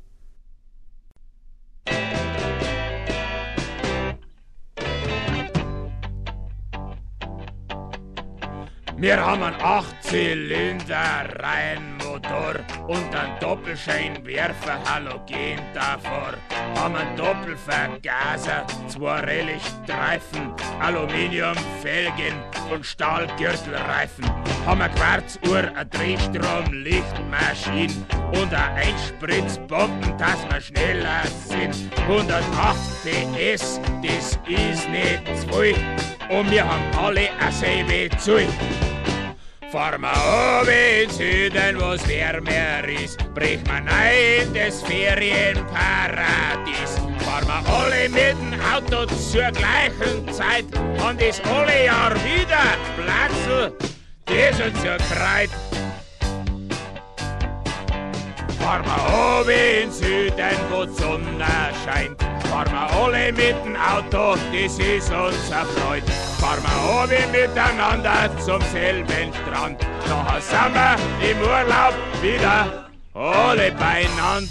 Wir haben einen acht-Zylinder-Reihenmotor und einen Doppelscheinwerfer Halogen davor. Haben einen Doppelvergaser, zwei Relichtreifen, Aluminiumfelgen und Stahlgürtelreifen. Haben eine Quarzuhr, eine Drehstrom-Lichtmaschine und eine Einspritzbomben, dass wir schneller sind. hundertacht P S, das ist nicht zwei. Und wir haben alle ein selbe Zeug. Fahren wir oben in Süden, wo's wärmer ist, brich wir rein in das Ferienparadies. Fahren wir wir alle mit dem Auto zur gleichen Zeit und das alle Jahr wieder Platzl, das uns so kreit. Fahren wir oben in Süden, wo die Sonne scheint. Fahren wir alle mit dem Auto, das ist unser Freund. Fahren wir oben miteinander zum selben Strand. Nachher sind wir im Urlaub wieder alle beieinander.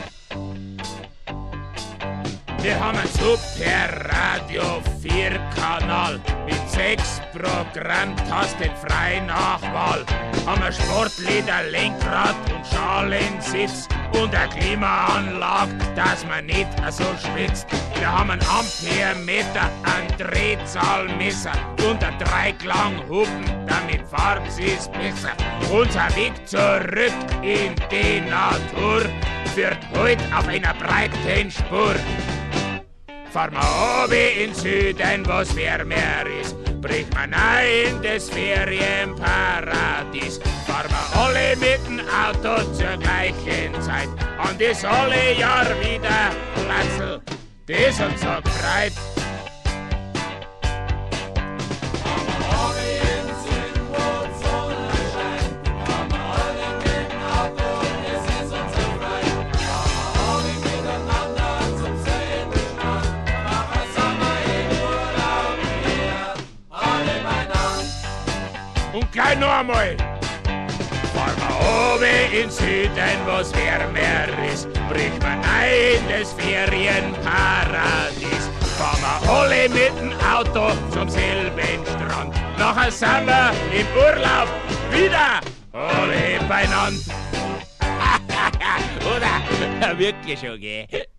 Wir haben ein super Radio vier Kanal mit sechs Programm, tastenfrei nach Wahl. Haben ein Sportlieder, Lenkrad und Schalensitz und eine Klimaanlage, dass man nicht so schwitzt. Wir haben einen Amperemeter, ein Drehzahlmesser und ein Dreiklang-Hupen, damit fahren sie's besser. Unser Weg zurück in die Natur führt heute auf einer breiten Spur. Fahren wir oben in Süden, wo's wärmer ist, bricht man ein das Ferienparadies. Fahren wir alle mit dem Auto zur gleichen Zeit und das alle Jahr wieder Platzl, das uns so gefreut. Und gleich noch einmal. Fahren wir oben in Süden, wo's wärmer ist, bricht man ein das Ferienparadies. Fahren wir alle mit dem Auto zum selben Strand. Nachher sind wir im Urlaub wieder alle beieinander. Oder? Wirklich schon, gell?